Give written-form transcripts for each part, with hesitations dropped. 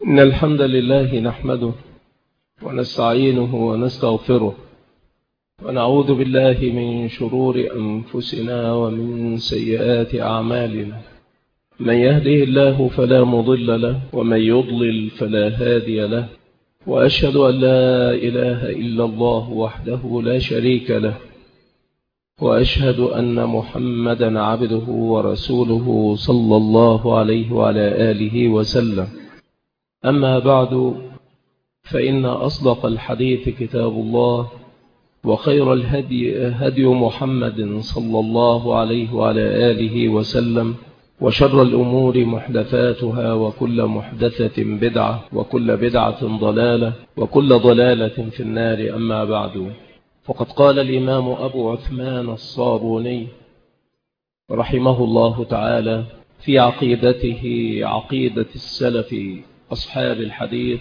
إن الحمد لله نحمده ونستعينه ونستغفره ونعوذ بالله من شرور أنفسنا ومن سيئات أعمالنا. من يهده الله فلا مضل له ومن يضلل فلا هادي له، وأشهد أن لا إله إلا الله وحده لا شريك له، وأشهد أن محمدا عبده ورسوله صلى الله عليه وعلى آله وسلم. أما بعد، فإن أصدق الحديث كتاب الله، وخير الهدي هدي محمد صلى الله عليه وعلى آله وسلم، وشر الأمور محدثاتها، وكل محدثة بدعة، وكل بدعة ضلالة، وكل ضلالة في النار. أما بعد، فقد قال الإمام أبو عثمان الصابوني رحمه الله تعالى في عقيدته عقيدة السلف أصحاب الحديث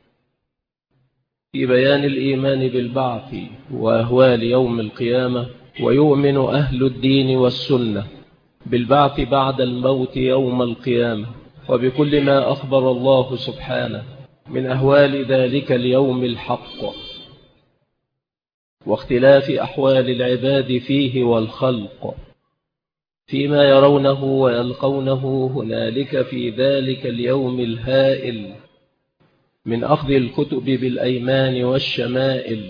في بيان الإيمان بالبعث وأهوال يوم القيامة: ويؤمن أهل الدين والسنة بالبعث بعد الموت يوم القيامة، وبكل ما أخبر الله سبحانه من أهوال ذلك اليوم الحق، واختلاف أحوال العباد فيه والخلق فيما يرونه ويلقونه هنالك في ذلك اليوم الهائل، من أخذ الكتب بالأيمان والشمائل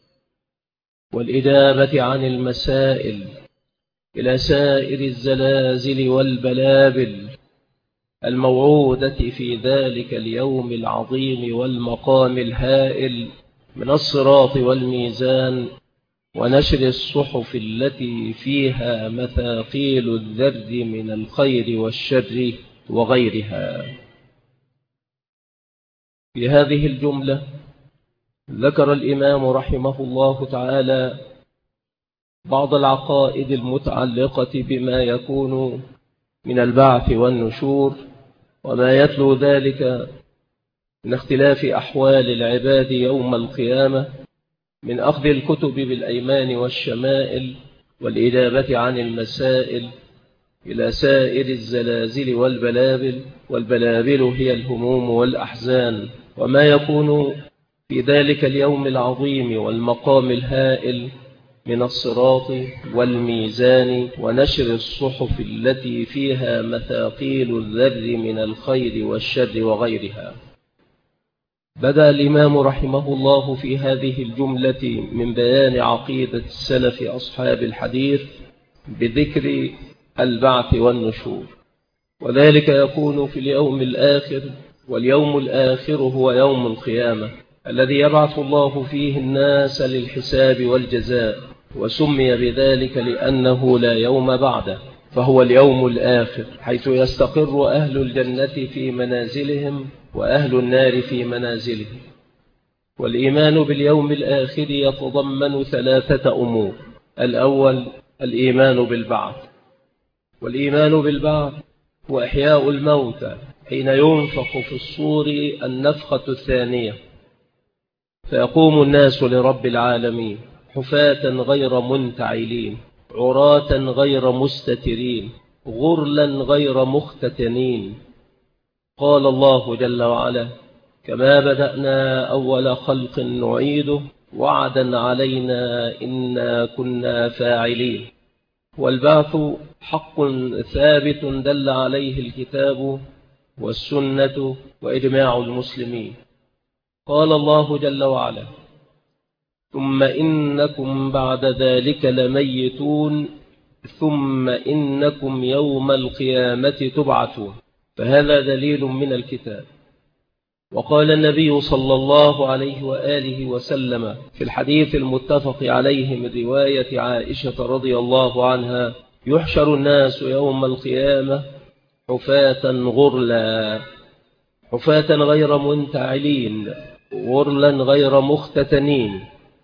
والإجابة عن المسائل، إلى سائر الزلازل والبلابل الموعودة في ذلك اليوم العظيم والمقام الهائل، من الصراط والميزان ونشر الصحف التي فيها مثاقيل الذر من الخير والشر وغيرها. في هذه الجملة ذكر الإمام رحمه الله تعالى بعض العقائد المتعلقة بما يكون من البعث والنشور، وما يتلو ذلك من اختلاف أحوال العباد يوم القيامة، من أخذ الكتب بالأيمان والشمائل والإجابة عن المسائل، إلى سائر الزلازل والبلابل، والبلابل هي الهموم والأحزان، وما يكون في ذلك اليوم العظيم والمقام الهائل من الصراط والميزان ونشر الصحف التي فيها مثاقيل الذر من الخير والشر وغيرها. بدأ الإمام رحمه الله في هذه الجملة من بيان عقيدة السلف أصحاب الحديث بذكر البعث والنشور، وذلك يكون في اليوم الآخر، واليوم الآخر هو يوم القيامة الذي يبعث الله فيه الناس للحساب والجزاء، وسمي بذلك لأنه لا يوم بعده، فهو اليوم الآخر، حيث يستقر أهل الجنة في منازلهم وأهل النار في منازلهم. والإيمان باليوم الآخر يتضمن ثلاثة أمور: الأول الإيمان بالبعث، والإيمان بالبعث هو إحياء الموتى حين ينفخ في الصور النفخة الثانية، فيقوم الناس لرب العالمين حفاة غير منتعلين، عراة غير مستترين، غرلا غير مختتنين. قال الله جل وعلا: كما بدأنا أول خلق نعيده وعدا علينا إنا كنا فاعلين. والبعث حق ثابت دل عليه الكتاب والسنة وإجماع المسلمين. قال الله جل وعلا: ثم إنكم بعد ذلك لميتون ثم إنكم يوم القيامة تبعثون. فهذا دليل من الكتاب. وقال النبي صلى الله عليه وآله وسلم في الحديث المتفق عليه من رواية عائشة رضي الله عنها: يحشر الناس يوم القيامة حفاة غرلا، حفاة غير منتعلين، غرلا غير مختتنين.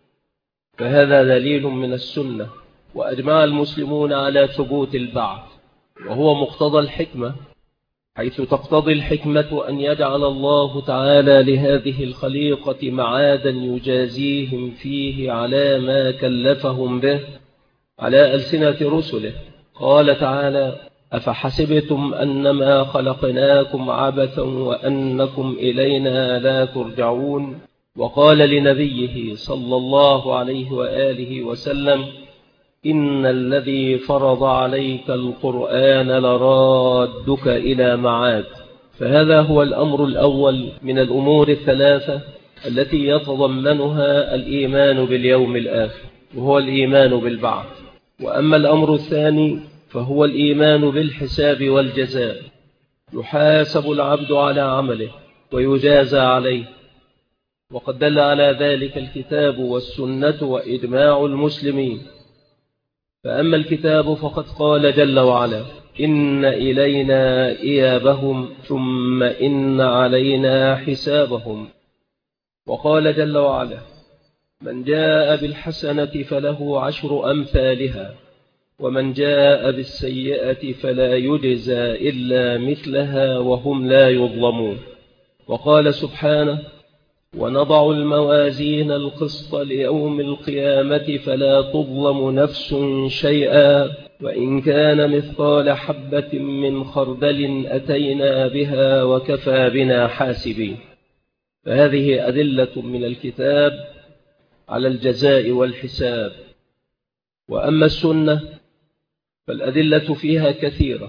فهذا دليل من السنة، وأجمع المسلمون على ثبوت البعث، وهو مقتضى الحكمة، حيث تقتضي الحكمة أن يجعل الله تعالى لهذه الخليقة معادا يجازيهم فيه على ما كلفهم به على ألسنة رسله. قال تعالى: أفحسبتم أنما خلقناكم عبثا وأنكم إلينا لا ترجعون. وقال لنبيه صلى الله عليه وآله وسلم: إن الذي فرض عليك القرآن لرادك إلى معاد. فهذا هو الأمر الأول من الأمور الثلاثة التي يتضمنها الإيمان باليوم الآخر، وهو الإيمان بالبعث. وأما الأمر الثاني فهو الإيمان بالحساب والجزاء، يحاسب العبد على عمله ويجازى عليه، وقد دل على ذلك الكتاب والسنة وإجماع المسلمين. فأما الكتاب فقد قال جل وعلا: إن إلينا إيابهم ثم إن علينا حسابهم. وقال جل وعلا: من جاء بالحسنة فله 10 أمثالها ومن جاء بالسيئة فلا يجزى إلا مثلها وهم لا يظلمون. وقال سبحانه: ونضع الموازين القسط ليوم القيامة فلا تظلم نفس شيئا وإن كان مثقال حبة من خردل أتينا بها وكفى بنا حاسبين. فهذه أدلة من الكتاب على الجزاء والحساب. وأما السنة فالأدلة فيها كثيرة،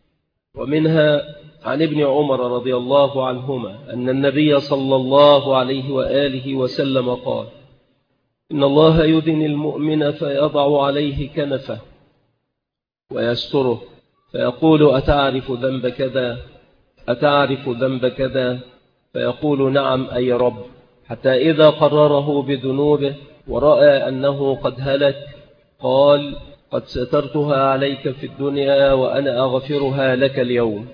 ومنها عن ابن عمر رضي الله عنهما أن النبي صلى الله عليه وآله وسلم قال: إن الله يدني المؤمن فيضع عليه كنفه ويستره فيقول: أتعرف ذنب كذا؟ أتعرف ذنب كذا؟ فيقول: نعم أي رب. حتى إذا قرره بذنوبه ورأى أنه قد هلك قال: قد سترتها عليك في الدنيا وأنا أغفرها لك اليوم.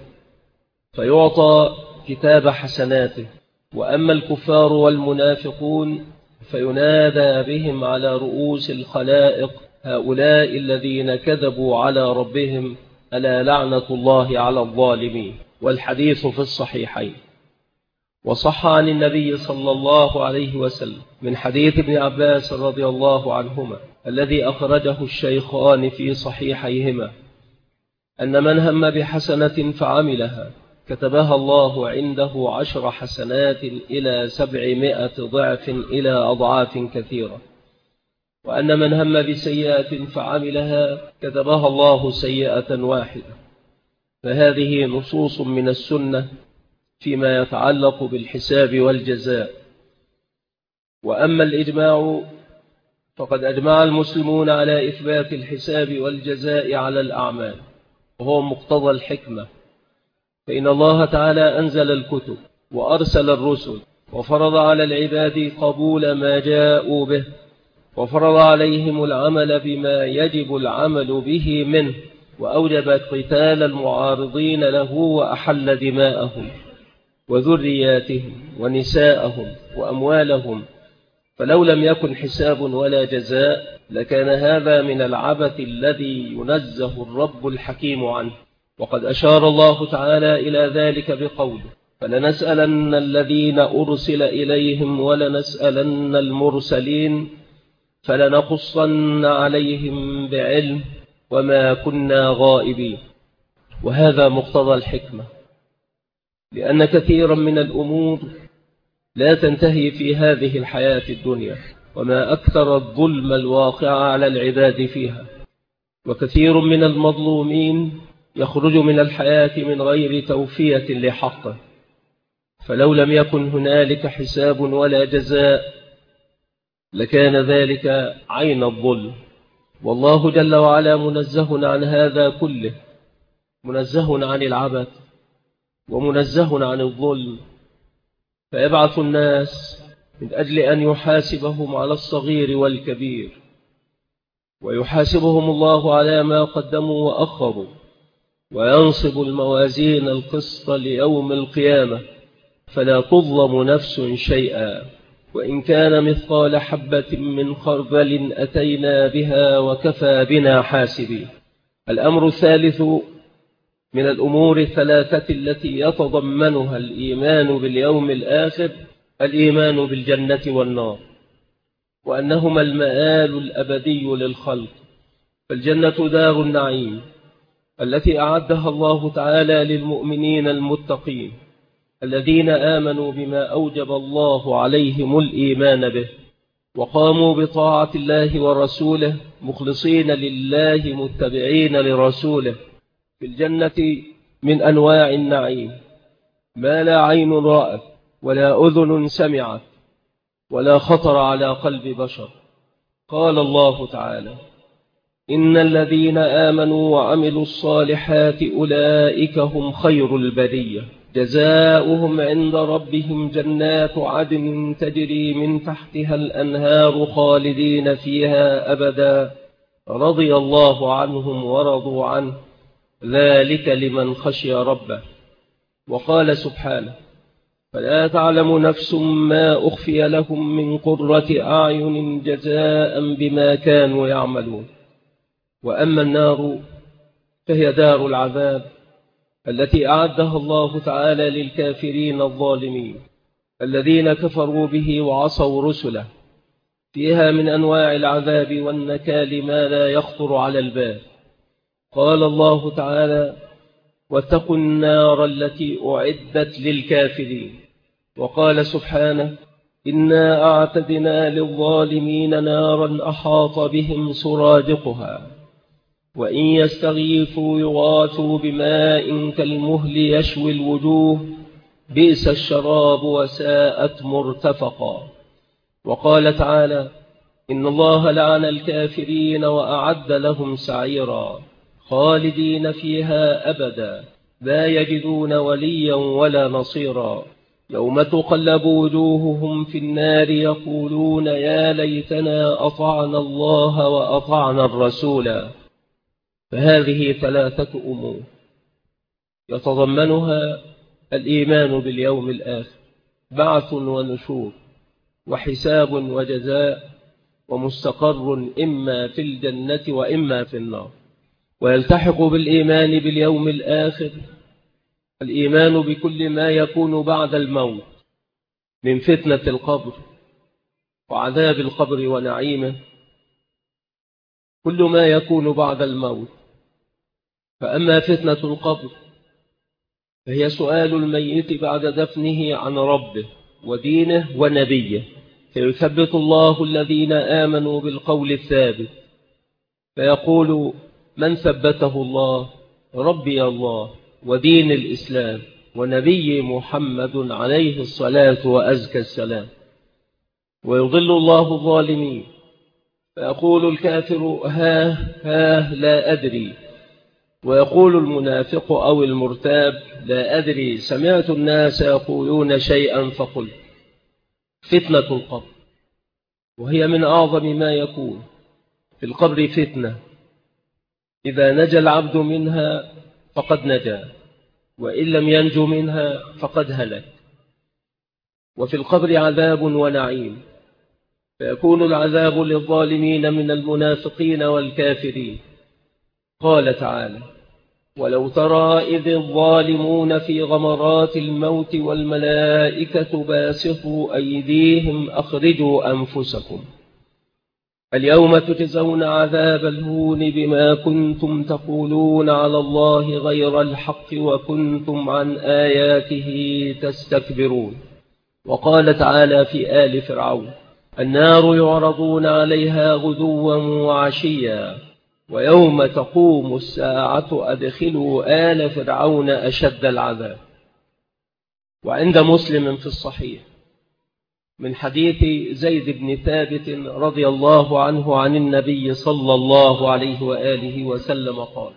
فيعطى كتاب حسناته. وأما الكفار والمنافقون فينادى بهم على رؤوس الخلائق: هؤلاء الذين كذبوا على ربهم ألا لعنة الله على الظالمين. والحديث في الصحيحين. وصح عن النبي صلى الله عليه وسلم من حديث ابن عباس رضي الله عنهما الذي أخرجه الشيخان في صحيحيهما أن من هم بحسنة فعملها كتبها الله عنده 10 حسنات إلى 700 ضعف إلى أضعاف كثيرة، وأن من هم بسيئة فعملها كتبها الله سيئة واحدة. فهذه نصوص من السنة فيما يتعلق بالحساب والجزاء. وأما الإجماع فقد أجمع المسلمون على إثبات الحساب والجزاء على الأعمال، وهو مقتضى الحكمة. فإن الله تعالى أنزل الكتب وأرسل الرسل وفرض على العباد قبول ما جاءوا به، وفرض عليهم العمل بما يجب العمل به منه، وأوجب قتال المعارضين له وأحل دماءهم وذرياتهم ونساءهم وأموالهم. فلو لم يكن حساب ولا جزاء لكان هذا من العبث الذي ينزه الرب الحكيم عنه. وقد أشار الله تعالى إلى ذلك بقوله: فلنسألن الذين أرسل إليهم ولنسألن المرسلين فلنقصن عليهم بعلم وما كنا غائبين. وهذا مقتضى الحكمة، لأن كثيرا من الأمور لا تنتهي في هذه الحياة الدنيا، وما أكثر الظلم الواقع على العباد فيها. وكثير من المظلومين يخرج من الحياة من غير توفية لحقه. فلو لم يكن هنالك حساب ولا جزاء لكان ذلك عين الظلم. والله جل وعلا منزه عن هذا كله، منزه عن العبث ومنزه عن الظلم. فيبعث الناس من أجل أن يحاسبهم على الصغير والكبير، ويحاسبهم الله على ما قدموا وأخروا، وينصب الموازين القسط ليوم القيامة فلا تظلم نفس شيئا وإن كان مثقال حبة من خردل أتينا بها وكفى بنا حاسبين. الأمر الثالث من الأمور الثلاثة التي يتضمنها الإيمان باليوم الآخر الإيمان بالجنة والنار، وأنهما المآل الأبدي للخلق. فالجنة دار النعيم التي أعدها الله تعالى للمؤمنين المتقين الذين آمنوا بما أوجب الله عليهم الإيمان به، وقاموا بطاعة الله ورسوله مخلصين لله متبعين لرسوله، في الجنة من أنواع النعيم ما لا عين رأت ولا أذن سمعت ولا خطر على قلب بشر. قال الله تعالى: إن الذين آمنوا وعملوا الصالحات أولئك هم خير البرية، جزاؤهم عند ربهم جنات عدن تجري من تحتها الأنهار خالدين فيها أبدا، رضي الله عنهم ورضوا عنه، ذلك لمن خشي ربه. وقال سبحانه: فلا تعلم نفس ما أخفي لهم من قرة أعين جزاء بما كانوا يعملون. وأما النار فهي دار العذاب التي أعدها الله تعالى للكافرين الظالمين الذين كفروا به وعصوا رسله، فيها من أنواع العذاب والنكال ما لا يخطر على البال. قال الله تعالى: واتقوا النار التي أعدت للكافرين. وقال سبحانه: إنا أعتدنا للظالمين نارا أحاط بهم سرادقها وإن يستغيثوا يغاثوا بماء كالمهل يشوي الوجوه بئس الشراب وساءت مرتفقا. وقال تعالى: إن الله لعن الكافرين وأعد لهم سعيرا خالدين فيها أبدا لا يجدون وليا ولا نصيرا، يوم تقلب وجوههم في النار يقولون يا ليتنا أطعنا الله وأطعنا الرسولا. فهذه ثلاثة أمور يتضمنها الإيمان باليوم الآخر، بعث ونشور وحساب وجزاء ومستقر إما في الجنة وإما في النار. ويلتحق بالإيمان باليوم الآخر الإيمان بكل ما يكون بعد الموت من فتنة القبر وعذاب القبر ونعيمه، كل ما يكون بعد الموت. فأما فتنة القبر فهي سؤال الميت بعد دفنه عن ربه ودينه ونبيه، فيثبت الله الذين آمنوا بالقول الثابت، فيقول من ثبته الله: ربي الله ودين الإسلام ونبي محمد عليه الصلاة وأزكى السلام. ويضل الله الظالمين، فيقول الكافر ها لا أدري، ويقول المنافق أو المرتاب لا أدري، سمعت الناس يقولون شيئا فقلت. فتنة القبر وهي من أعظم ما يكون. في القبر فتنة، إذا نجا العبد منها فقد نجا، وإن لم ينجو منها فقد هلك. وفي القبر عذاب ونعيم، فيكون العذاب للظالمين من المنافقين والكافرين. قال تعالى: ولو ترى إذ الظالمون في غمرات الموت والملائكة باسطوا أيديهم أخرجوا أنفسكم اليوم تجزون عذاب الهون بما كنتم تقولون على الله غير الحق وكنتم عن آياته تستكبرون. وقال تعالى في آل فرعون: النار يعرضون عليها غدوا وعشيا ويوم تقوم الساعة أدخلوا آل فرعون أشد العذاب. وعند مسلم في الصحيح من حديث زيد بن ثابت رضي الله عنه عن النبي صلى الله عليه وآله وسلم قال: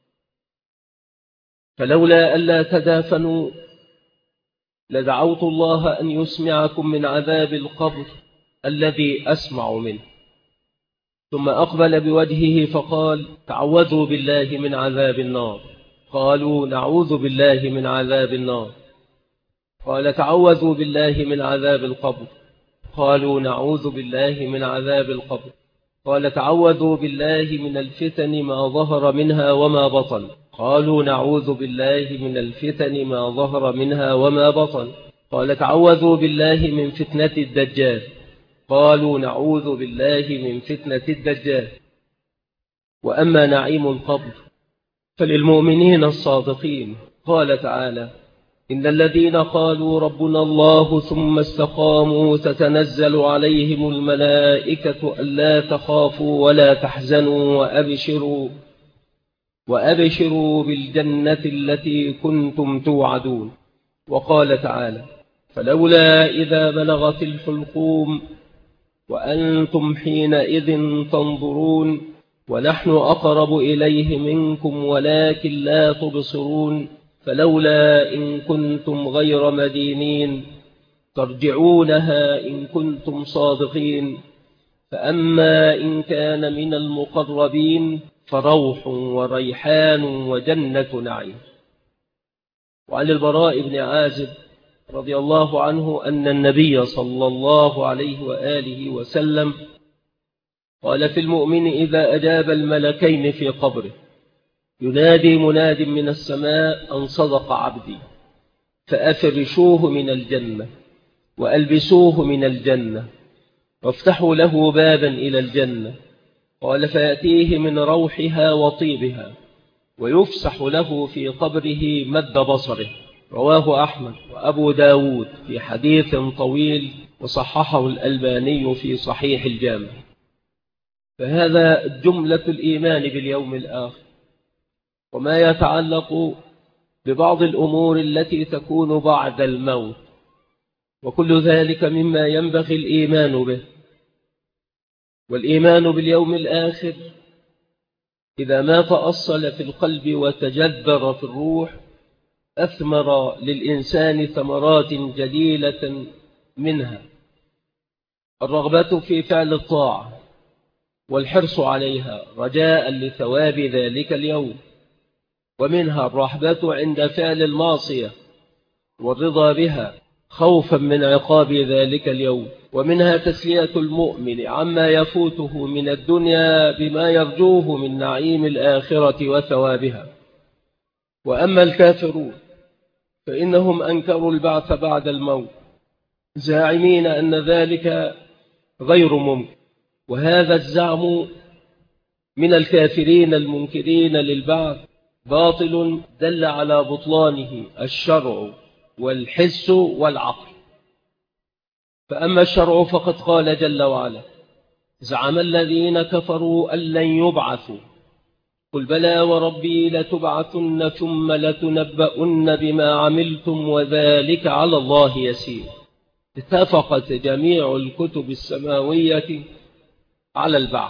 فلولا ألا تدافنوا لدعوت الله أن يسمعكم من عذاب القبر الذي أسمع منه. ثم أقبل بوجهه فقال: تعوذوا بالله من عذاب النار. قالوا: نعوذ بالله من عذاب النار. قال: تعوذوا بالله من عذاب القبر. قالوا: نعوذ بالله من عذاب القبر. قال: تعوذوا بالله من الفتن ما ظهر منها وما بطن. قالوا: نعوذ بالله من الفتن ما ظهر منها وما بطن. قال: تعوذوا بالله من فتنة الدجال. قالوا: نعوذ بالله من فتنة الدجال. وأما نعيم القبر فللمؤمنين الصادقين قال تعالى: إن الذين قالوا ربنا الله ثم استقاموا تتنزل عليهم الملائكة ألا تخافوا ولا تحزنوا وأبشروا بالجنة التي كنتم توعدون. وقال تعالى: فلولا إذا بلغت الحلقوم وأنتم حينئذ تنظرون ونحن أقرب إليه منكم ولكن لا تبصرون فلولا إن كنتم غير مدينين ترجعونها إن كنتم صادقين. فأما إن كان من المقربين فروح وريحان وجنة نعيم. وعن البراء بن عازب رضي الله عنه أن النبي صلى الله عليه وآله وسلم قال: في المؤمن إذا أجاب الملكين في قبره ينادي مناد من السماء أن صدق عبدي، فأفرشوه من الجنة وألبسوه من الجنة وافتحوا له بابا إلى الجنة. قال: فيأتيه من روحها وطيبها ويفسح له في قبره مد بصره. رواه أحمد وأبو داود في حديث طويل وصححه الألباني في صحيح الجامع. فهذا جملة الإيمان باليوم الآخر وما يتعلق ببعض الأمور التي تكون بعد الموت، وكل ذلك مما ينبغي الإيمان به. والإيمان باليوم الآخر إذا ما تأصل في القلب وتجذر في الروح أثمر للإنسان ثمرات جليلة، منها الرغبة في فعل الطاعة والحرص عليها رجاء لثواب ذلك اليوم، ومنها الرحبة عند فعل المعصية والرضا بها خوفا من عقاب ذلك اليوم، ومنها تسلية المؤمن عما يفوته من الدنيا بما يرجوه من نعيم الآخرة وثوابها. وأما الكافرون فإنهم أنكروا البعث بعد الموت زاعمين أن ذلك غير ممكن، وهذا الزعم من الكافرين المنكرين للبعث باطل دل على بطلانه الشرع والحس والعقل. فأما الشرع فقد قال جل وعلا: زعم الذين كفروا أن لن يبعثوا قل بلى وربي لتبعثن ثم لتنبؤن بما عملتم وذلك على الله يسير. اتفقت جميع الكتب السماوية على البعث،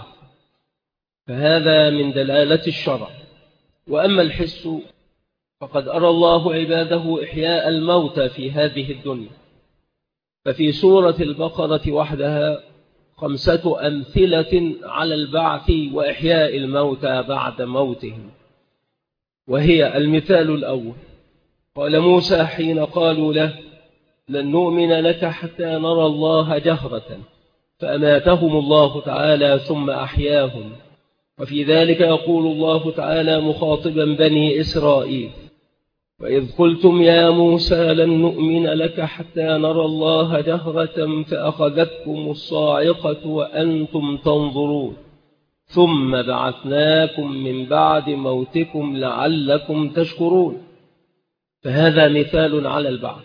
فهذا من دلالة الشرع. وأما الحس فقد أرى الله عباده إحياء الموتى في هذه الدنيا، ففي سورة البقرة وحدها 5 أمثلة على البعث وإحياء الموتى بعد موتهم. وهي المثال الأول: قال موسى حين قالوا له: لن نؤمن لك حتى نرى الله جهرة، فأماتهم الله تعالى ثم أحياهم. وفي ذلك يقول الله تعالى مخاطبا بني إسرائيل: وإذ قلتم يا موسى لن نؤمن لك حتى نرى الله جهرة فأخذتكم الصاعقة وأنتم تنظرون ثم بعثناكم من بعد موتكم لعلكم تشكرون. فهذا مثال على البعث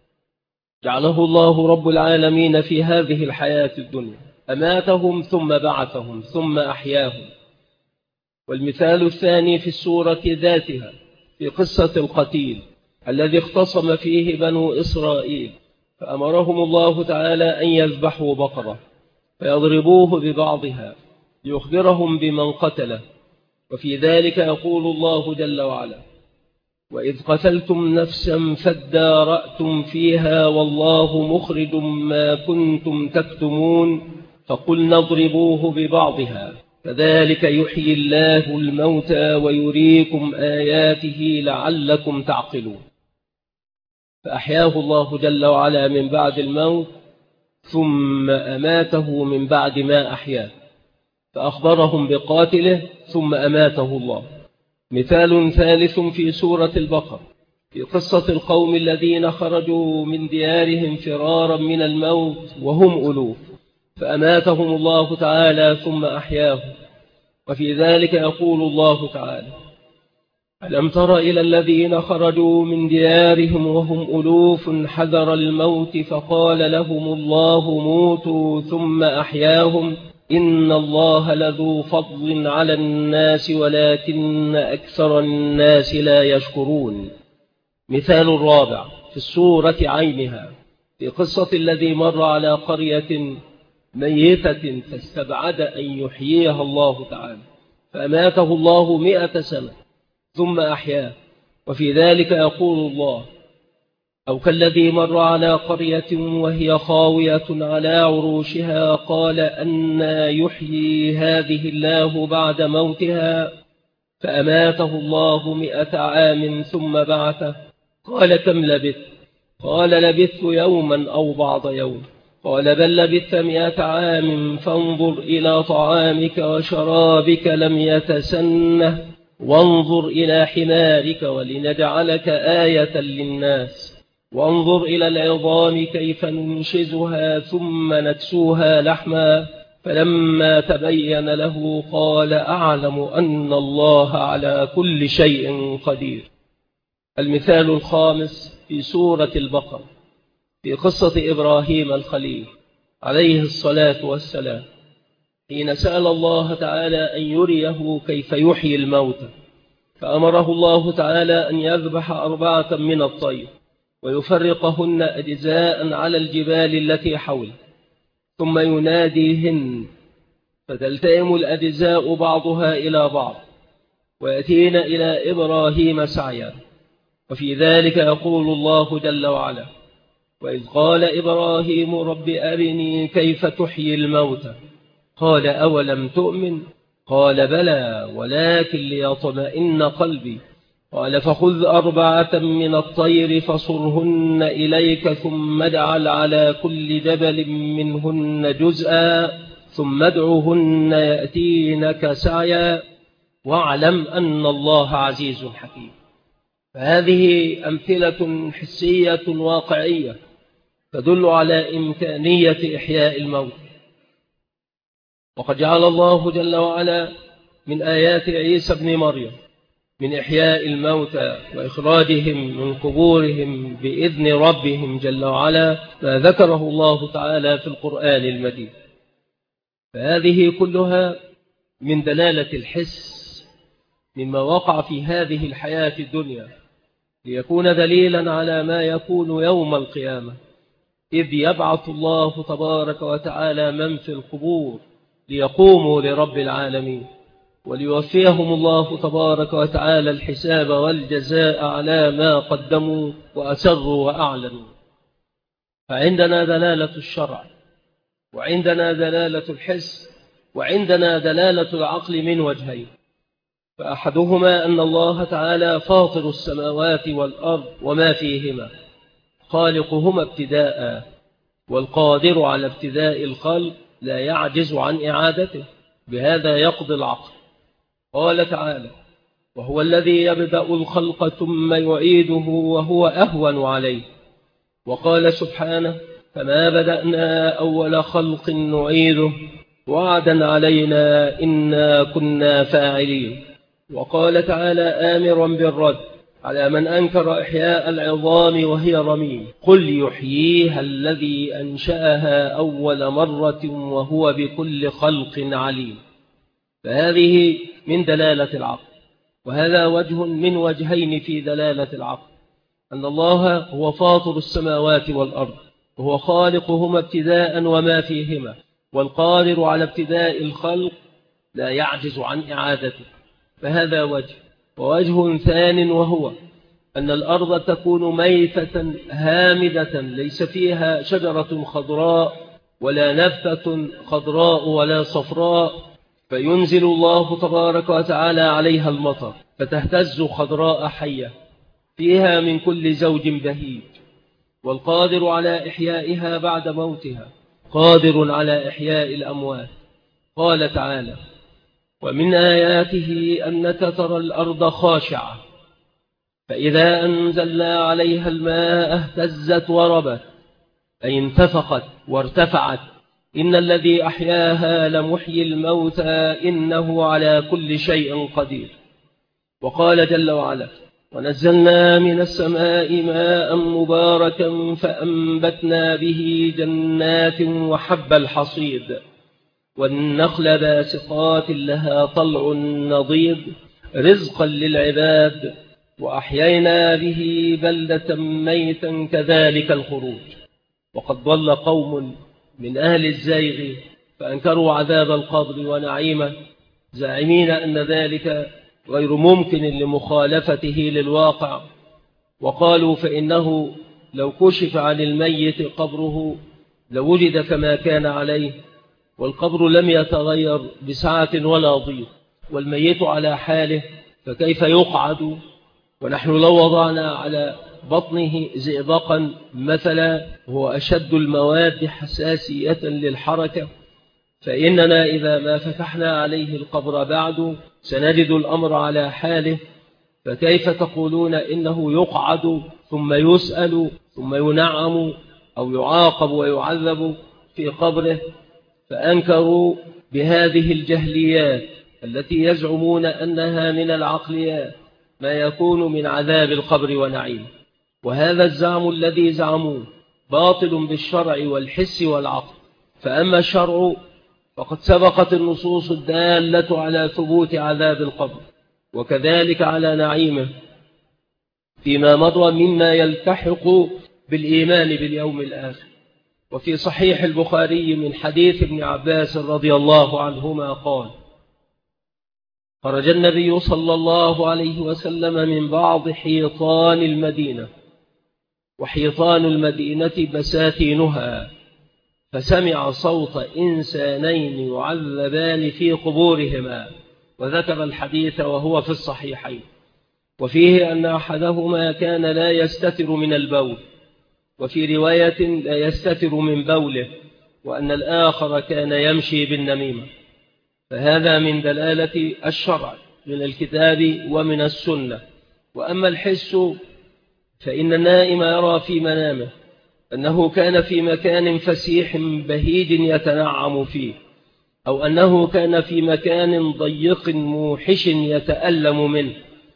جعله الله رب العالمين في هذه الحياة الدنيا، أماتهم ثم بعثهم ثم أحياهم. والمثال الثاني في السورة ذاتها في قصة القتيل الذي اختصم فيه بنو إسرائيل، فأمرهم الله تعالى أن يذبحوا بقرة فيضربوه ببعضها ليخبرهم بمن قتله. وفي ذلك يقول الله جل وعلا: وإذ قتلتم نفسا فادارأتم فيها والله مخرج ما كنتم تكتمون فقلنا اضربوه ببعضها كذلك يحيي الله الموتى ويريكم آياته لعلكم تعقلون. فأحياه الله جل وعلا من بعد الموت ثم أماته من بعد ما أحياه، فأخبرهم بقاتله ثم أماته الله. مثال ثالث في سورة البقرة في قصة القوم الذين خرجوا من ديارهم فرارا من الموت وهم ألوف، فأماتهم الله تعالى ثم أحياهم. وفي ذلك يقول الله تعالى: ألم تر إلى الذين خرجوا من ديارهم وهم ألوف حذر الموت فقال لهم الله موتوا ثم أحياهم إن الله لذو فضل على الناس ولكن أكثر الناس لا يشكرون. مثال الرابع في السورة عينها في قصة الذي مر على قرية ميتة فاستبعد أن يحييها الله تعالى فأماته الله 100 سنة ثم أحياه. وفي ذلك يقول الله أو كالذي مر على قرية وهي خاوية على عروشها قال أنى يحيي هذه الله بعد موتها فأماته الله 100 عام ثم بعثه قال كم لبثت قال لبثت يوما أو بعض يوم قال بل لبثت 100 عام فانظر إلى طعامك وشرابك لم يتسنه وانظر إلى حمارك ولنجعلك آية للناس وانظر إلى العظام كيف ننشزها ثم نكسوها لحما فلما تبين له قال أعلم أن الله على كل شيء قدير. المثال الخامس في سورة البقرة في قصة إبراهيم الخليل عليه الصلاة والسلام حين سأل الله تعالى أن يريه كيف يحيي الموتى فأمره الله تعالى أن يذبح 4 من الطير ويفرقهن أجزاء على الجبال التي حوله ثم يناديهن فتلتئم الأجزاء بعضها إلى بعض ويأتين إلى إبراهيم سعيا. وفي ذلك يقول الله جل وعلا وإذ قال إبراهيم رب أرني كيف تحيي الموتى قال أولم تؤمن قال بلى ولكن ليطمئن قلبي قال فخذ 4 من الطير فصرهن إليك ثم اجعل على كل جبل منهن جزءا ثم ادعهن يأتينك سعيا واعلم أن الله عزيز حكيم. فهذه أمثلة حسية واقعية تدل على إمكانية إحياء الموت. وقد جعل الله جل وعلا من آيات عيسى ابن مريم من إحياء الموتى وإخراجهم من قبورهم بإذن ربهم جل وعلا ما ذكره الله تعالى في القرآن المجيد. فهذه كلها من دلالة الحس مما وقع في هذه الحياة الدنيا ليكون دليلا على ما يكون يوم القيامة إذ يبعث الله تبارك وتعالى من في القبور ليقوموا لرب العالمين وليوفيهم الله تبارك وتعالى الحساب والجزاء على ما قدموا وأسروا وأعلنوا. فعندنا دلالة الشرع وعندنا دلالة الحس وعندنا دلالة العقل من وجهين. فأحدهما أن الله تعالى فاطر السماوات والأرض وما فيهما خالقهما ابتداء والقادر على ابتداء الخلق لا يعجز عن إعادته بهذا يقضي العقل. قال تعالى وهو الذي يبدأ الخلق ثم يعيده وهو أهون عليه. وقال سبحانه كما بدأنا أول خلق نعيده وعدا علينا إنا كنا فاعلين. وقال تعالى آمرا بالرد على من أنكر إحياء العظام وهي رميم قل يحييها الذي أنشأها أول مرة وهو بكل خلق عليم. فهذه من دلالة العقل وهذا وجه من وجهين في دلالة العقل أن الله هو فاطر السماوات والأرض وهو خالقهما ابتداء وما فيهما والقادر على ابتداء الخلق لا يعجز عن إعادته. فهذا وجه. ووجه ثان وهو أن الأرض تكون ميتة هامدة ليس فيها شجرة خضراء ولا نبتة خضراء ولا صفراء فينزل الله تبارك وتعالى عليها المطر فتهتز خضراء حية فيها من كل زوج بهيج. والقادر على إحيائها بعد موتها قادر على إحياء الأموات. قال تعالى ومن آياته أنك ترى الأرض خاشعة فإذا أنزلنا عليها الماء اهتزت وربت أي انتفخت وارتفعت إن الذي أحياها لمحيي الموتى إنه على كل شيء قدير. وقال جل وعلا: ونزلنا من السماء ماء مباركا فأنبتنا به جنات وحب الحصيد والنخل باسقات لها طلع نضيد رزقا للعباد وأحيينا به بلدة ميتا كذلك الخروج. وقد ضل قوم من أهل الزيغ فأنكروا عذاب القبر ونعيمه زاعمين أن ذلك غير ممكن لمخالفته للواقع، وقالوا فإنه لو كشف عن الميت قبره لوجد كما كان عليه، والقبر لم يتغير بسعة ولا ضيق، والميت على حاله فكيف يقعد؟ ونحن لو وضعنا على بطنه زئبقا مثلا هو أشد المواد حساسية للحركة، فإننا إذا ما فتحنا عليه القبر بعد سنجد الأمر على حاله، فكيف تقولون إنه يقعد ثم يسأل ثم ينعم أو يعاقب ويعذب في قبره؟ فأنكروا بهذه الجهليات التي يزعمون أنها من العقليات ما يكون من عذاب القبر ونعيم. وهذا الزعم الذي زعموه باطل بالشرع والحس والعقل. فأما الشرع فقد سبقت النصوص الدالة على ثبوت عذاب القبر وكذلك على نعيمه فيما مضى مما يلتحق بالإيمان باليوم الآخر. وفي صحيح البخاري من حديث ابن عباس رضي الله عنهما قال: خرج النبي صلى الله عليه وسلم من بعض حيطان المدينة، وحيطان المدينة بساتينها، فسمع صوت إنسانين يعذبان في قبورهما، وذكر الحديث وهو في الصحيحين، وفيه أن أحدهما كان لا يستتر من البول، وفي رواية لا يستتر من بوله، وأن الآخر كان يمشي بالنميمة. فهذا من دلالة الشرع من الكتاب ومن السنة. وأما الحس فإن النائم يرى في منامه أنه كان في مكان فسيح بهيج يتنعم فيه، أو أنه كان في مكان ضيق موحش يتألم منه،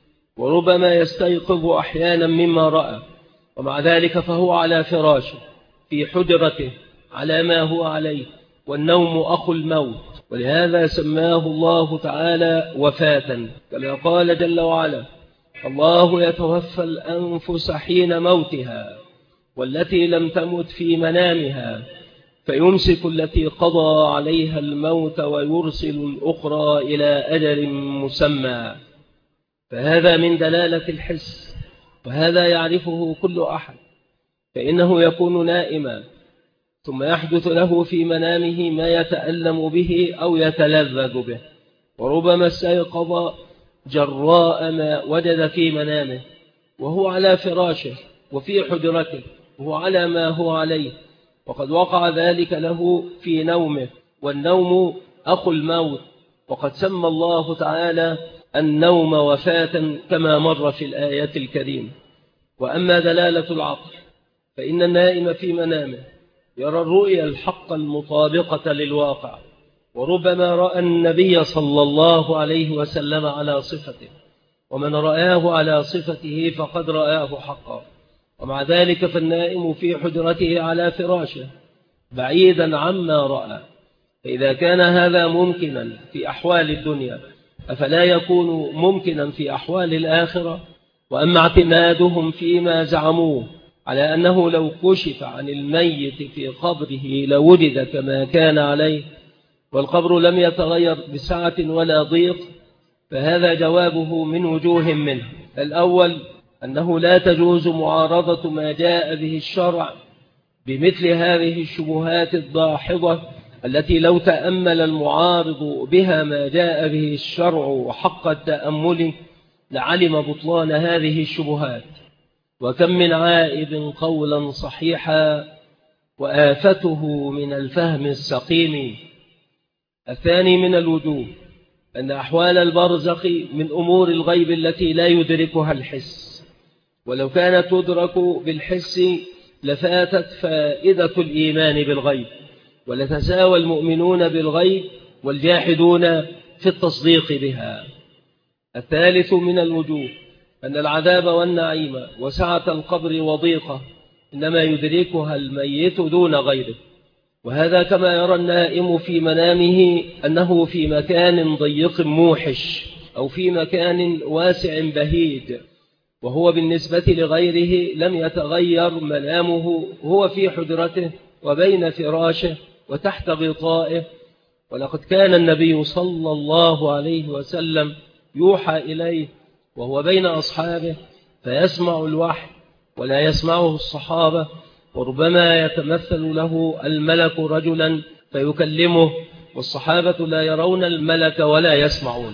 وربما يستيقظ أحيانا مما رأى، ومع ذلك فهو على فراشه في حجرته على ما هو عليه، والنوم أخو الموت، ولهذا سماه الله تعالى وفاة، كما قال جل وعلا: الله يتوفى الأنفس حين موتها والتي لم تمت في منامها فيمسك التي قضى عليها الموت ويرسل الأخرى إلى أجل مسمى. فهذا من دلالة الحس، وهذا يعرفه كل أحد، فإنه يكون نائما ثم يحدث له في منامه ما يتألم به أو يتلذذ به، وربما استيقظ جراء ما وجد في منامه وهو على فراشه وفي حجرته وهو على ما هو عليه، وقد وقع ذلك له في نومه، والنوم أخو الموت، وقد سمى الله تعالى النوم وفاة كما مر في الآيات الكريمة. وأما دلالة العقل فإن النائم في منامه يرى الرؤيا الحق المطابقة للواقع، وربما رأى النبي صلى الله عليه وسلم على صفته، ومن رآه على صفته فقد رآه حقا، ومع ذلك فالنائم في حجرته على فراشه بعيدا عما رأى. فإذا كان هذا ممكنا في أحوال الدنيا أفلا يكون ممكنا في أحوال الآخرة؟ وأما اعتمادهم فيما زعموه على أنه لو كشف عن الميت في قبره لوجد كما كان عليه والقبر لم يتغير بسعة ولا ضيق، فهذا جوابه من وجوه منه. الأول أنه لا تجوز معارضة ما جاء به الشرع بمثل هذه الشبهات الداحضة التي لو تأمل المعارض بها ما جاء به الشرع حق التأمل لعلم بطلان هذه الشبهات. وكم من عائب قولا صحيحا وآفته من الفهم السقيم. الثاني من الوجوه أن أحوال البرزخ من أمور الغيب التي لا يدركها الحس، ولو كانت تدرك بالحس لفاتت فائدة الإيمان بالغيب، ولتساوى المؤمنون بالغيب والجاحدون في التصديق بها. الثالث من الوجوه أن العذاب والنعيم وسعة القبر وضيقه إنما يدركها الميت دون غيره، وهذا كما يرى النائم في منامه أنه في مكان ضيق موحش أو في مكان واسع بهيج، وهو بالنسبة لغيره لم يتغير منامه، هو في حجرته وبين فراشه وتحت غطائه. ولقد كان النبي صلى الله عليه وسلم يوحى إليه وهو بين أصحابه فيسمع الوحي ولا يسمعه الصحابة، وربما يتمثل له الملك رجلا فيكلمه والصحابة لا يرون الملك ولا يسمعون.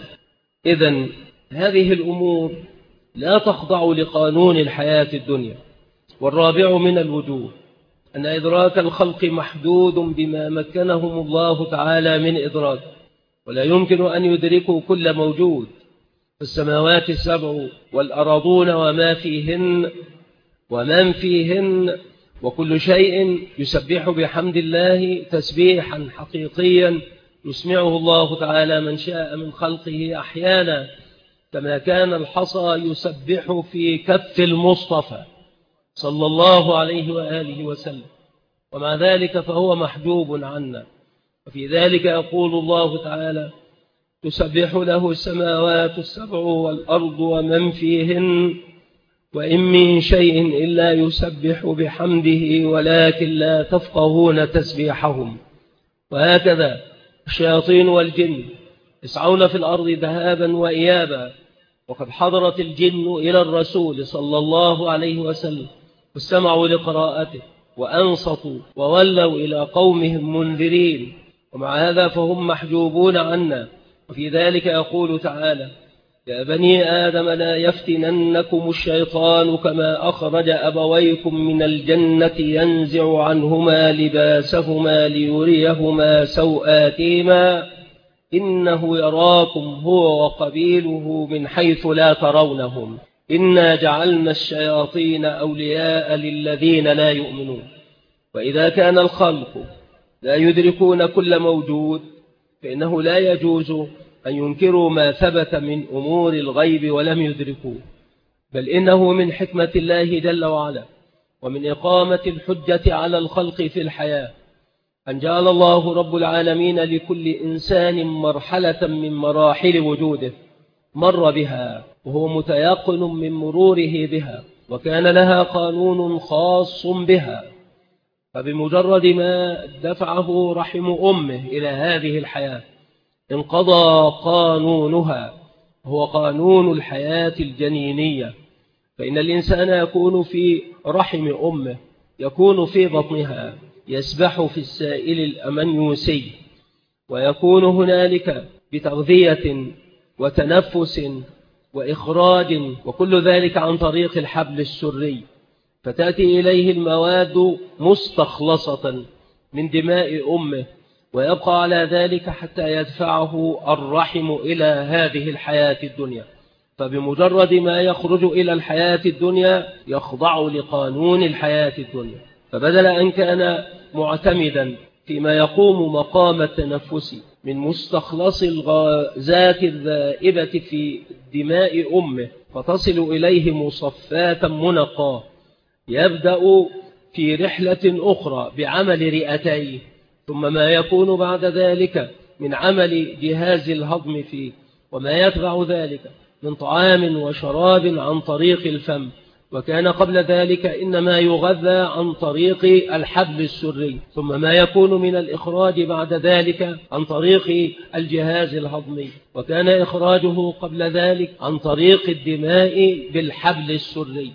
إذن هذه الأمور لا تخضع لقانون الحياة الدنيا. والرابع من الوجوه أن إدراك الخلق محدود بما مكنهم الله تعالى من إدراك، ولا يمكن أن يدركوا كل موجود. السماوات السبع والأرضون وما فيهن ومن فيهن وكل شيء يسبح بحمد الله تسبيحا حقيقيا يسمعه الله تعالى من شاء من خلقه أحيانا، كما كان الحصى يسبح في كف المصطفى صلى الله عليه وآله وسلم، ومع ذلك فهو محجوب عنا. وفي ذلك يقول الله تعالى: تسبح له السماوات السبع والأرض ومن فيهن وإن من شيء إلا يسبح بحمده ولكن لا تفقهون تسبيحهم. وهكذا الشياطين والجن يسعون في الأرض ذهابا وإيابا، وقد حضرت الجن إلى الرسول صلى الله عليه وسلم واستمعوا لقراءته وأنصتوا وولوا إلى قومهم منذرين، ومع هذا فهم محجوبون عنا. وفي ذلك يقول تعالى: يا بني آدم لا يفتننكم الشيطان كما أخرج أبويكم من الجنة ينزع عنهما لباسهما ليريهما سوآتهما إنه يراكم هو وقبيله من حيث لا ترونهم إنا جعلنا الشياطين أولياء للذين لا يؤمنون. وإذا كان الخلق لا يدركون كل موجود فإنه لا يجوز أن ينكروا ما ثبت من أمور الغيب ولم يدركوه، بل إنه من حكمة الله جل وعلا ومن إقامة الحجة على الخلق في الحياة أن جعل الله رب العالمين لكل إنسان مرحلة من مراحل وجوده مر بها وهو متيقن من مروره بها، وكان لها قانون خاص بها، فبمجرد ما دفعه رحم أمه إلى هذه الحياة انقضى قانونها، هو قانون الحياة الجنينية. فإن الإنسان يكون في رحم أمه، يكون في بطنها، يسبح في السائل الأمنيوسي، ويكون هنالك بتغذية وتنفس وإخراج، وكل ذلك عن طريق الحبل السري، فتأتي إليه المواد مستخلصة من دماء أمه، ويبقى على ذلك حتى يدفعه الرحم إلى هذه الحياة الدنيا. فبمجرد ما يخرج إلى الحياة الدنيا يخضع لقانون الحياة الدنيا، فبدل أن كان معتمدا فيما يقوم مقام التنفس من مستخلص الغازات الذائبة في دماء أمه فتصل إليه مصفاة منقاة، يبدأ في رحلة أخرى بعمل رئتيه، ثم ما يكون بعد ذلك من عمل جهاز الهضم فيه، وما يتبع ذلك من طعام وشراب عن طريق الفم، وكان قبل ذلك إنما يغذى عن طريق الحبل السري، ثم ما يكون من الإخراج بعد ذلك عن طريق الجهاز الهضمي، وكان إخراجه قبل ذلك عن طريق الدماء بالحبل السري.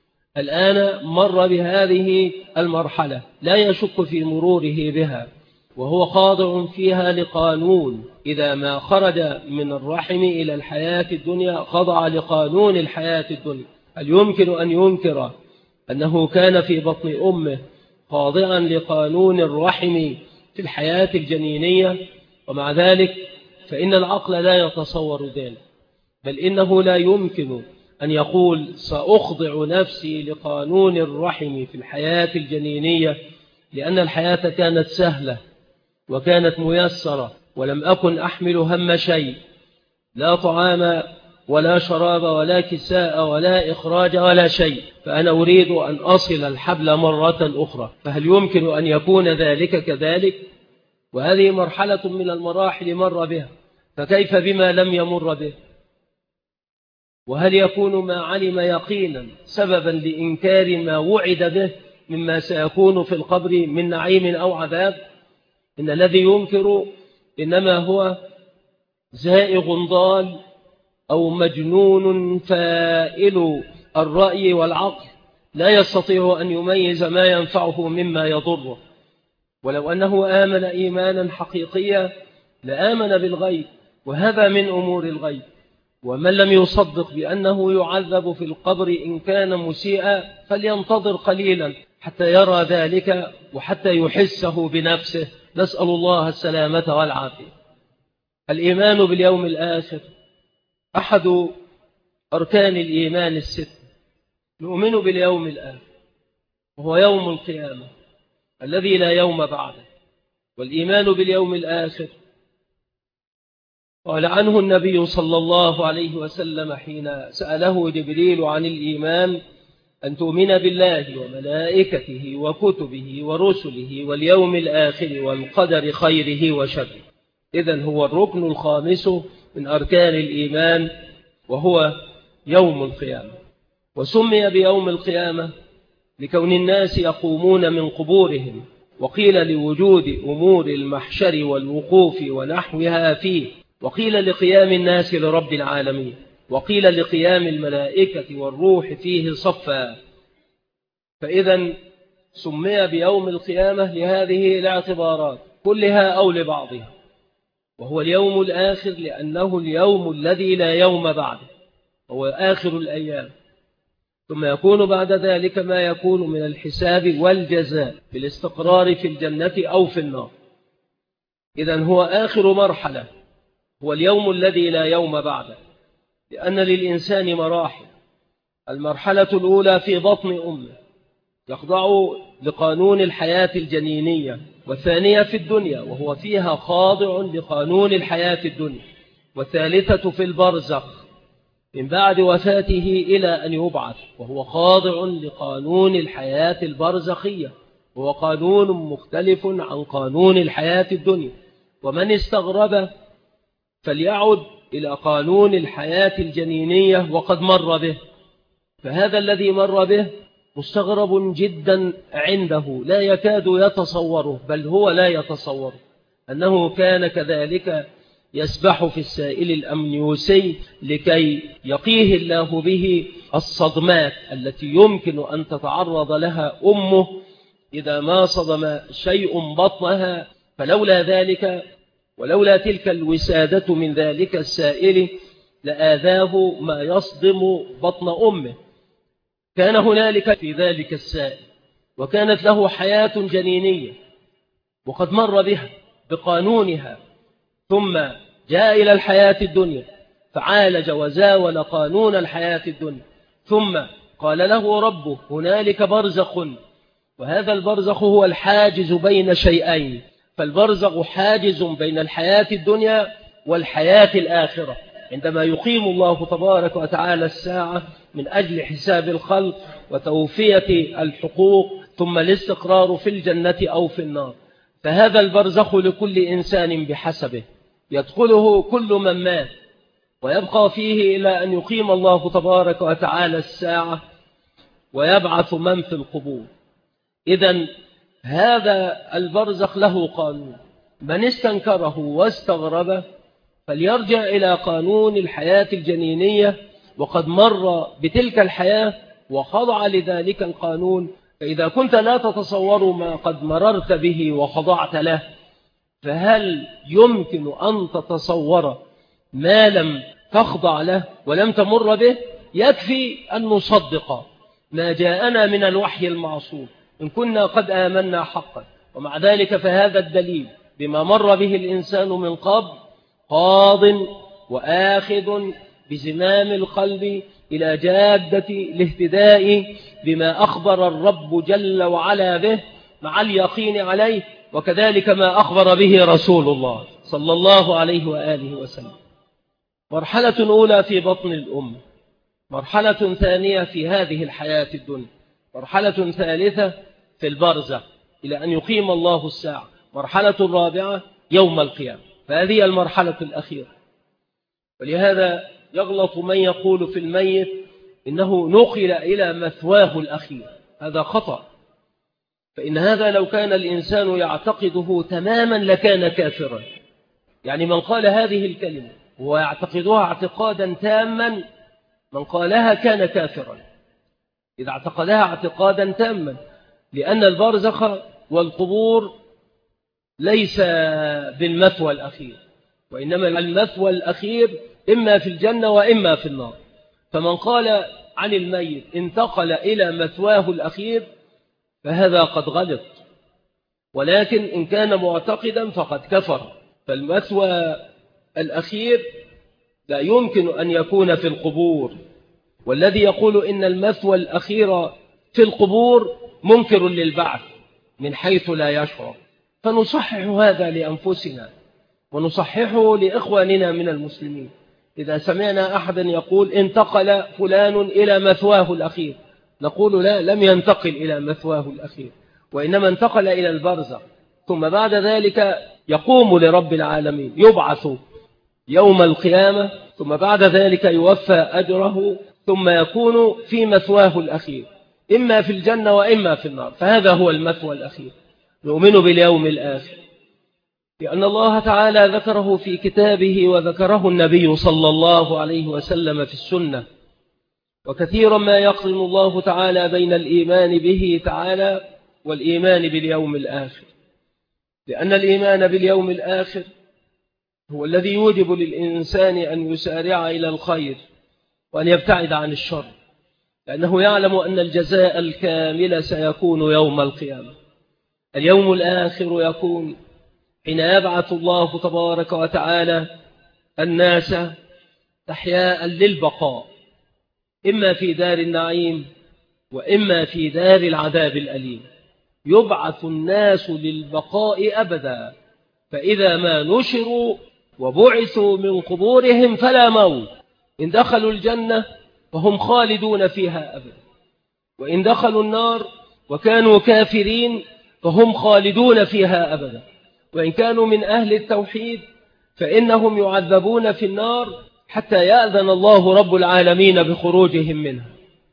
الآن مر بهذه المرحلة لا يشك في مروره بها، وهو خاضع فيها لقانون، إذا ما خرج من الرحم إلى الحياة الدنيا خضع لقانون الحياة الدنيا. هل يمكن أن ينكر أنه كان في بطن أمه خاضعا لقانون الرحم في الحياة الجنينية؟ ومع ذلك فإن العقل لا يتصور ذلك، بل إنه لا يمكن أن يقول سأخضع نفسي لقانون الرحم في الحياة الجنينية لأن الحياة كانت سهلة وكانت ميسرة ولم أكن أحمل هم شيء، لا طعام ولا شراب ولا كساء ولا إخراج ولا شيء، فأنا أريد أن أصل الحبل مرة أخرى، فهل يمكن أن يكون ذلك كذلك؟ وهذه مرحلة من المراحل مر بها، فكيف بما لم يمر به؟ وهل يكون ما علم يقينا سببا لإنكار ما وعد به مما سيكون في القبر من نعيم أو عذاب؟ إن الذي ينكر إنما هو زائغ ضال أو مجنون فائل الرأي والعقل، لا يستطيع أن يميز ما ينفعه مما يضره. ولو أنه آمن إيمانا حقيقيا لآمن بالغيب، وهذا من أمور الغيب. ومن لم يصدق بأنه يعذب في القبر إن كان مسيئا فلينتظر قليلا حتى يرى ذلك وحتى يحسه بنفسه، نسأل الله السلامة والعافية. الإيمان باليوم الآخر أحد أركان الإيمان الست. نؤمن باليوم الآخر وهو يوم القيامة الذي لا يوم بعده. والإيمان باليوم الآخر قال عنه النبي صلى الله عليه وسلم حين سأله جبريل عن الإيمان: أن تؤمن بالله وملائكته وكتبه ورسله واليوم الآخر والقدر خيره وشره. إذن هو الركن الخامس من أركان الإيمان وهو يوم القيامة. وسمي بيوم القيامة لكون الناس يقومون من قبورهم، وقيل لوجود أمور المحشر والوقوف ونحوها فيه، وقيل لقيام الناس لرب العالمين، وقيل لقيام الملائكة والروح فيه صفا. فإذا سمي بيوم القيامة لهذه الاعتبارات كلها أو لبعضها. وهو اليوم الآخر لأنه اليوم الذي لا يوم بعده، هو آخر الأيام، ثم يكون بعد ذلك ما يكون من الحساب والجزاء بالاستقرار في الجنة أو في النار. إذن هو آخر مرحلة، هو اليوم الذي لا يوم بعده، لأن للإنسان مراحل. المرحلة الأولى في بطن أمه يخضع لقانون الحياة الجنينية، والثانية في الدنيا وهو فيها خاضع لقانون الحياة الدنيا، والثالثة في البرزخ من بعد وفاته إلى أن يبعث وهو خاضع لقانون الحياة البرزخية، وهو قانون مختلف عن قانون الحياة الدنيا. ومن استغرب فليعد إلى قانون الحياة الجنينية وقد مر به، فهذا الذي مر به مستغرب جدا عنده، لا يكاد يتصوره، بل هو لا يتصور أنه كان كذلك يسبح في السائل الأمنيوسي لكي يقيه الله به الصدمات التي يمكن أن تتعرض لها أمه إذا ما صدم شيء بطنها. فلولا ذلك ولولا تلك الوسادة من ذلك السائل لآذاه ما يصدم بطن أمه. كان هنالك في ذلك السائل وكانت له حياة جنينية وقد مر بها بقانونها، ثم جاء إلى الحياة الدنيا فعالج وزاول قانون الحياة الدنيا، ثم قال له ربه هنالك برزخ، وهذا البرزخ هو الحاجز بين شيئين، فالبرزخ حاجز بين الحياة الدنيا والحياة الآخرة، عندما يقيم الله تبارك وتعالى الساعة من أجل حساب الخلق وتوفية الحقوق ثم الاستقرار في الجنة أو في النار. فهذا البرزخ لكل إنسان بحسبه يدخله كل من مات، ويبقى فيه إلى أن يقيم الله تبارك وتعالى الساعة ويبعث من في القبور. إذن هذا البرزخ له قانون، من استنكره واستغربه فليرجع إلى قانون الحياة الجنينية، وقد مر بتلك الحياة وخضع لذلك القانون. فإذا كنت لا تتصور ما قد مررت به وخضعت له، فهل يمكن أن تتصور ما لم تخضع له ولم تمر به؟ يكفي أن نصدق ما جاءنا من الوحي المعصوم إن كنا قد آمنا حقا. ومع ذلك فهذا الدليل بما مر به الإنسان من قبل قاض وآخذ بزمام القلب إلى جادة الاهتداء بما أخبر الرب جل وعلا به مع اليقين عليه، وكذلك ما أخبر به رسول الله صلى الله عليه وآله وسلم. مرحلة أولى في بطن الأم، مرحلة ثانية في هذه الحياة الدنيا، مرحلة ثالثة في البرزخ إلى أن يقيم الله الساعة، مرحلة رابعة يوم القيامة. فهذه المرحلة الأخيرة. ولهذا يغلط من يقول في الميت إنه نقل إلى مثواه الأخير، هذا خطأ. فإن هذا لو كان الإنسان يعتقده تماما لكان كافرا. يعني من قال هذه الكلمة ويعتقدها اعتقادا تاما، من قالها كان كافرا إذا اعتقدها اعتقادا تاما، لأن البرزخ والقبور ليس بالمثوى الأخير، وإنما المثوى الأخير إما في الجنة وإما في النار. فمن قال عن الميت انتقل إلى مثواه الأخير فهذا قد غلط، ولكن إن كان معتقدا فقد كفر. فالمثوى الأخير لا يمكن أن يكون في القبور، والذي يقول إن المثوى الأخير في القبور منكر للبعث من حيث لا يشعر. فنصحح هذا لأنفسنا ونصححه لإخواننا من المسلمين. إذا سمعنا أحدا يقول انتقل فلان إلى مثواه الأخير، نقول لا، لم ينتقل إلى مثواه الأخير، وإنما انتقل إلى البرزخ، ثم بعد ذلك يقوم لرب العالمين، يبعث يوم القيامة، ثم بعد ذلك يوفى أجره، ثم يكون في مثواه الأخير إما في الجنة وإما في النار. فهذا هو المثوى الأخير. نؤمن باليوم الآخر لأن الله تعالى ذكره في كتابه وذكره النبي صلى الله عليه وسلم في السنة. وكثيرا ما يقرن الله تعالى بين الإيمان به تعالى والإيمان باليوم الآخر، لأن الإيمان باليوم الآخر هو الذي يوجب للإنسان أن يسارع إلى الخير وأن يبتعد عن الشر، لأنه يعلم أن الجزاء الكامل سيكون يوم القيامة. اليوم الآخر يكون حين يبعث الله تبارك وتعالى الناس أحياء للبقاء، إما في دار النعيم وإما في دار العذاب الأليم. يبعث الناس للبقاء أبدا، فإذا ما نشروا وبعثوا من قبورهم فلا موت. إن دخلوا الجنة فهم خالدون فيها أبدا، وإن دخلوا النار وكانوا كافرين فهم خالدون فيها أبدا. وإن كانوا من أهل التوحيد فإنهم يعذبون في النار حتى يأذن الله رب العالمين بخروجهم منها.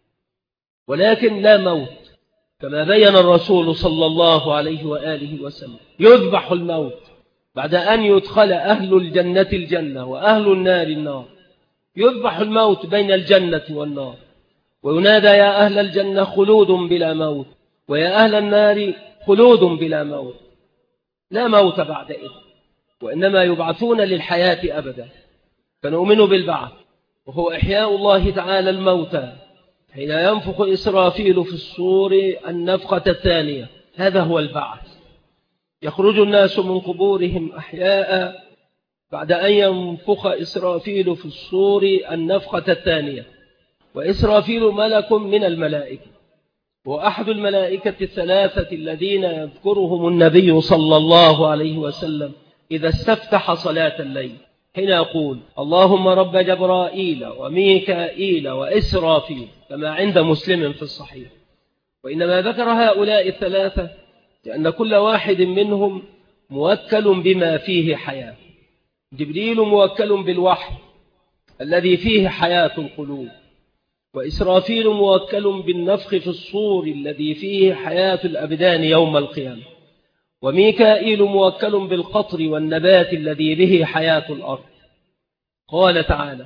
ولكن لا موت، كما بين الرسول صلى الله عليه وآله وسلم. يذبح الموت بعد أن يدخل أهل الجنة الجنة وأهل النار النار. يذبح الموت بين الجنة والنار، وينادى يا أهل الجنة خلود بلا موت، ويا أهل النار خلود بلا موت. لا موت بعدئذ، وإنما يبعثون للحياة أبدا. فنؤمن بالبعث، وهو إحياء الله تعالى الموتى حين ينفخ إسرافيل في الصور النفخة الثانية. هذا هو البعث. يخرج الناس من قبورهم أحياء بعد أن ينفخ إسرافيل في الصور النفخة الثانية. وإسرافيل ملك من الملائكة، وأحد الملائكة الثلاثة الذين يذكرهم النبي صلى الله عليه وسلم إذا استفتح صلاة الليل، حين يقول اللهم رب جبرائيل وميكائيل وإسرافيل، كما عند مسلم في الصحيح. وإنما ذكر هؤلاء الثلاثة لأن كل واحد منهم موكل بما فيه حياة. جبريل موكل بالوحي الذي فيه حياة القلوب، وإسرافيل موكل بالنفخ في الصور الذي فيه حياة الأبدان يوم القيامة، وميكائيل موكل بالقطر والنبات الذي به حياة الأرض. قال تعالى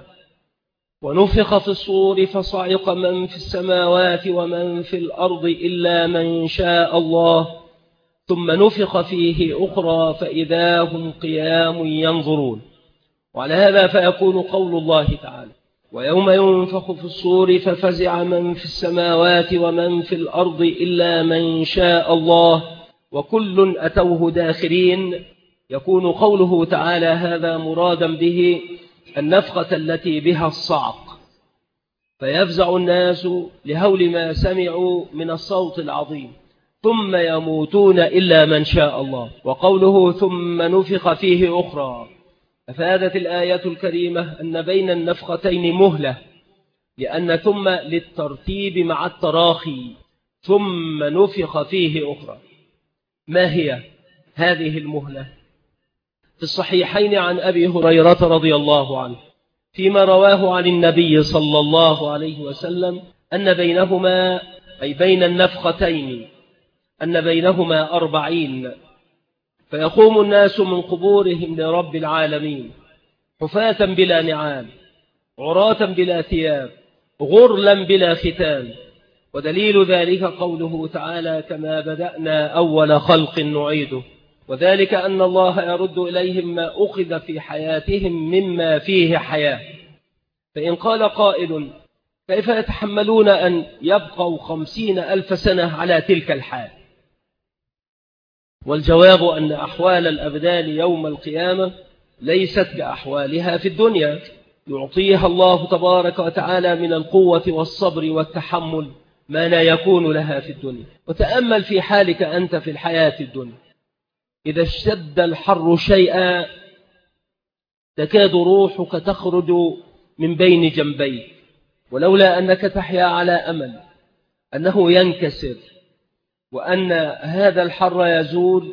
ونفخ في الصور فصعق من في السماوات ومن في الأرض إلا من شاء الله ثم نفخ فيه أخرى فإذا هم قيام ينظرون. وعلى هذا فيكون قول الله تعالى ويوم ينفخ في الصور ففزع من في السماوات ومن في الأرض إلا من شاء الله وكل أتوه داخرين. يكون قوله تعالى هذا مرادا به النفخة التي بها الصعق، فيفزع الناس لهول ما سمعوا من الصوت العظيم ثم يموتون إلا من شاء الله. وقوله ثم نفخ فيه أخرى أفادت الآية الكريمة أن بين النفختين مهلة، لأن ثم للترتيب مع التراخي، ثم نفخ فيه أخرى. ما هي هذه المهلة؟ في الصحيحين عن أبي هريرة رضي الله عنه فيما رواه عن النبي صلى الله عليه وسلم أن بينهما، أي بين النفختين، أن بينهما 40، فيقوم الناس من قبورهم لرب العالمين حفاة بلا نعال، عراة بلا ثياب، غرلا بلا ختان. ودليل ذلك قوله تعالى: كما بدأنا أول خلق نعيده، وذلك أن الله يرد إليهم ما أخذ في حياتهم مما فيه حياة. فإن قال قائل: كيف يتحملون أن يبقوا 50,000 سنة على تلك الحال؟ والجواب أن أحوال الأبدان يوم القيامة ليست كأحوالها في الدنيا، يعطيها الله تبارك وتعالى من القوة والصبر والتحمل ما لا يكون لها في الدنيا. وتأمل في حالك أنت في الحياة الدنيا، إذا اشتد الحر شيئا تكاد روحك تخرج من بين جنبيك، ولولا أنك تحيا على أمل أنه ينكسر وأن هذا الحر يزول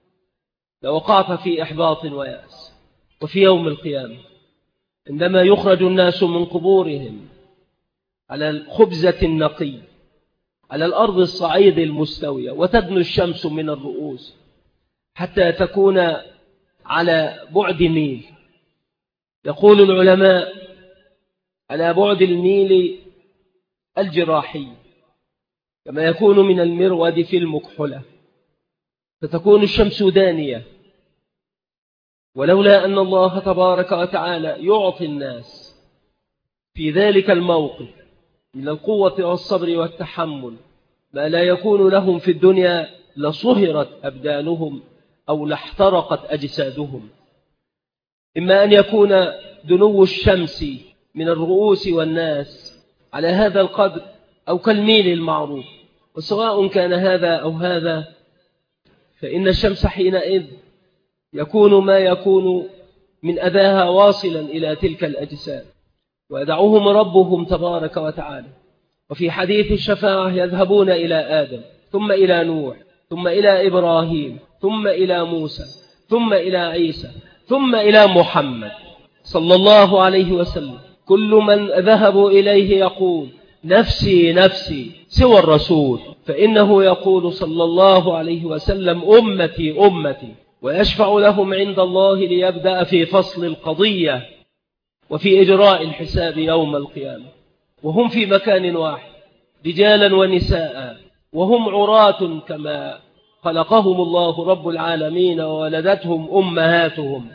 لوقعت في إحباط ويأس. وفي يوم القيامة عندما يخرج الناس من قبورهم على الخبزة النقي، على الأرض الصعيد المستوية، وتدنو الشمس من الرؤوس حتى تكون على بعد ميل، يقول العلماء على بعد الميل الجراحي، كما يكون من المرود في المكحلة، فتكون الشمس دانية. ولولا أن الله تبارك وتعالى يعطي الناس في ذلك الموقف من القوة والصبر والتحمل ما لا يكون لهم في الدنيا لصهرت أبدانهم أو لاحترقت أجسادهم. إما أن يكون دنو الشمس من الرؤوس والناس على هذا القدر أو كالميل المعروف، وسواء كان هذا أو هذا فإن الشمس حينئذ يكون ما يكون من أذاها واصلا إلى تلك الأجساد، ويدعوهم ربهم تبارك وتعالى. وفي حديث الشفاعة يذهبون إلى آدم، ثم إلى نوح، ثم إلى إبراهيم، ثم إلى موسى، ثم إلى عيسى، ثم إلى محمد صلى الله عليه وسلم. كل من ذهبوا إليه يقول: نفسي نفسي، سوى الرسول، فإنه يقول صلى الله عليه وسلم: أمتي أمتي، ويشفع لهم عند الله ليبدأ في فصل القضية وفي إجراء الحساب يوم القيامة، وهم في مكان واحد رجالا ونساء، وهم عراة كما خلقهم الله رب العالمين وولدتهم أمهاتهم.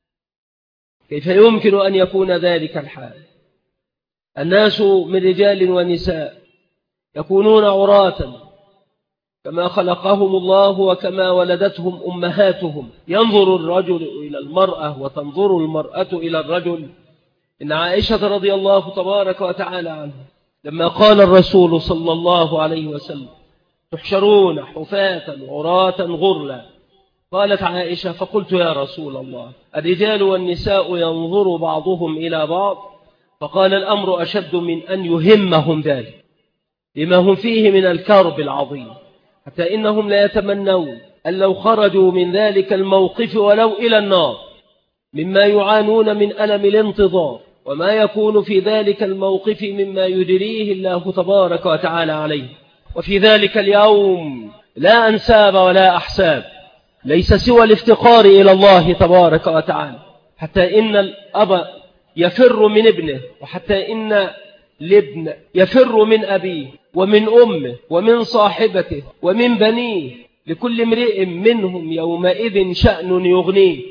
كيف يمكن أن يكون ذلك الحال؟ الناس من رجال ونساء يكونون عراة كما خلقهم الله وكما ولدتهم أمهاتهم. ينظر الرجل إلى المرأة وتنظر المرأة إلى الرجل. إن عائشة رضي الله تبارك وتعالى عنها لما قال الرسول صلى الله عليه وسلم: تحشرون حفاة عراة غرلا، قالت عائشة: فقلت يا رسول الله، الرجال والنساء ينظر بعضهم إلى بعض؟ فقال: الأمر أشد من أن يهمهم ذلك لما هم فيه من الكرب العظيم، حتى إنهم لا يتمنون أن لو خرجوا من ذلك الموقف ولو إلى النار، مما يعانون من ألم الانتظار وما يكون في ذلك الموقف مما يجريه الله تبارك وتعالى عليه. وفي ذلك اليوم لا أنساب ولا أحساب، ليس سوى الافتقار إلى الله تبارك وتعالى، حتى إن الأب يفر من ابنه، وحتى إن الابن يفر من أبيه ومن أمه ومن صاحبته ومن بنيه، لكل امرئ منهم يومئذ شأن يغنيه.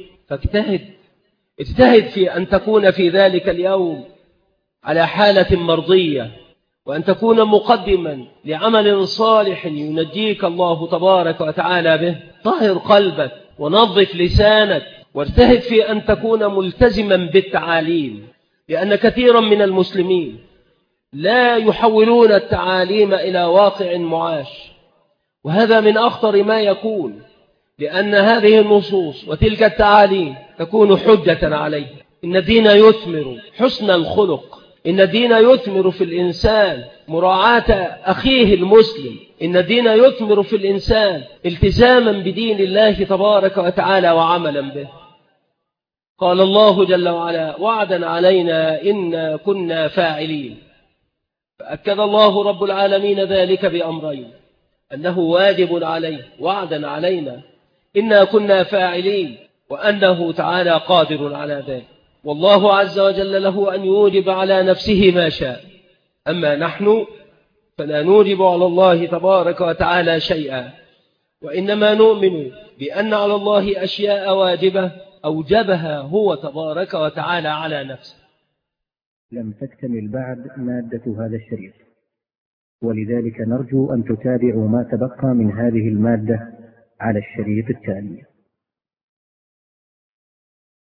اجتهد في أن تكون في ذلك اليوم على حالة مرضية، وأن تكون مقدما لعمل صالح ينجيك الله تبارك وتعالى به. طهر قلبك ونظف لسانك، واجتهد في أن تكون ملتزما بالتعاليم، لأن كثيرا من المسلمين لا يحولون التعاليم إلى واقع معاش، وهذا من أخطر ما يكون، لأن هذه النصوص وتلك التعاليم تكون حجة عليه. إن الدين يثمر حسن الخلق، إن الدين يثمر في الإنسان مراعاة أخيه المسلم، إن الدين يثمر في الإنسان التزاما بدين الله تبارك وتعالى وعملا به. قال الله جل وعلا: وعدا علينا إن كنا فاعلين. فأكد الله رب العالمين ذلك بأمرين: أنه واجب عليه وعدا علينا إنا كنا فاعلين، وأنه تعالى قادر على ذلك. والله عز وجل له أن يوجب على نفسه ما شاء، أما نحن فلا نوجب على الله تبارك وتعالى شيئا، وإنما نؤمن بأن على الله أشياء واجبة أوجبها هو تبارك وتعالى على نفسه. لم تكتمل بعد مادة هذا الشريط، ولذلك نرجو أن تتابعوا ما تبقى من هذه المادة على الشريط التالي.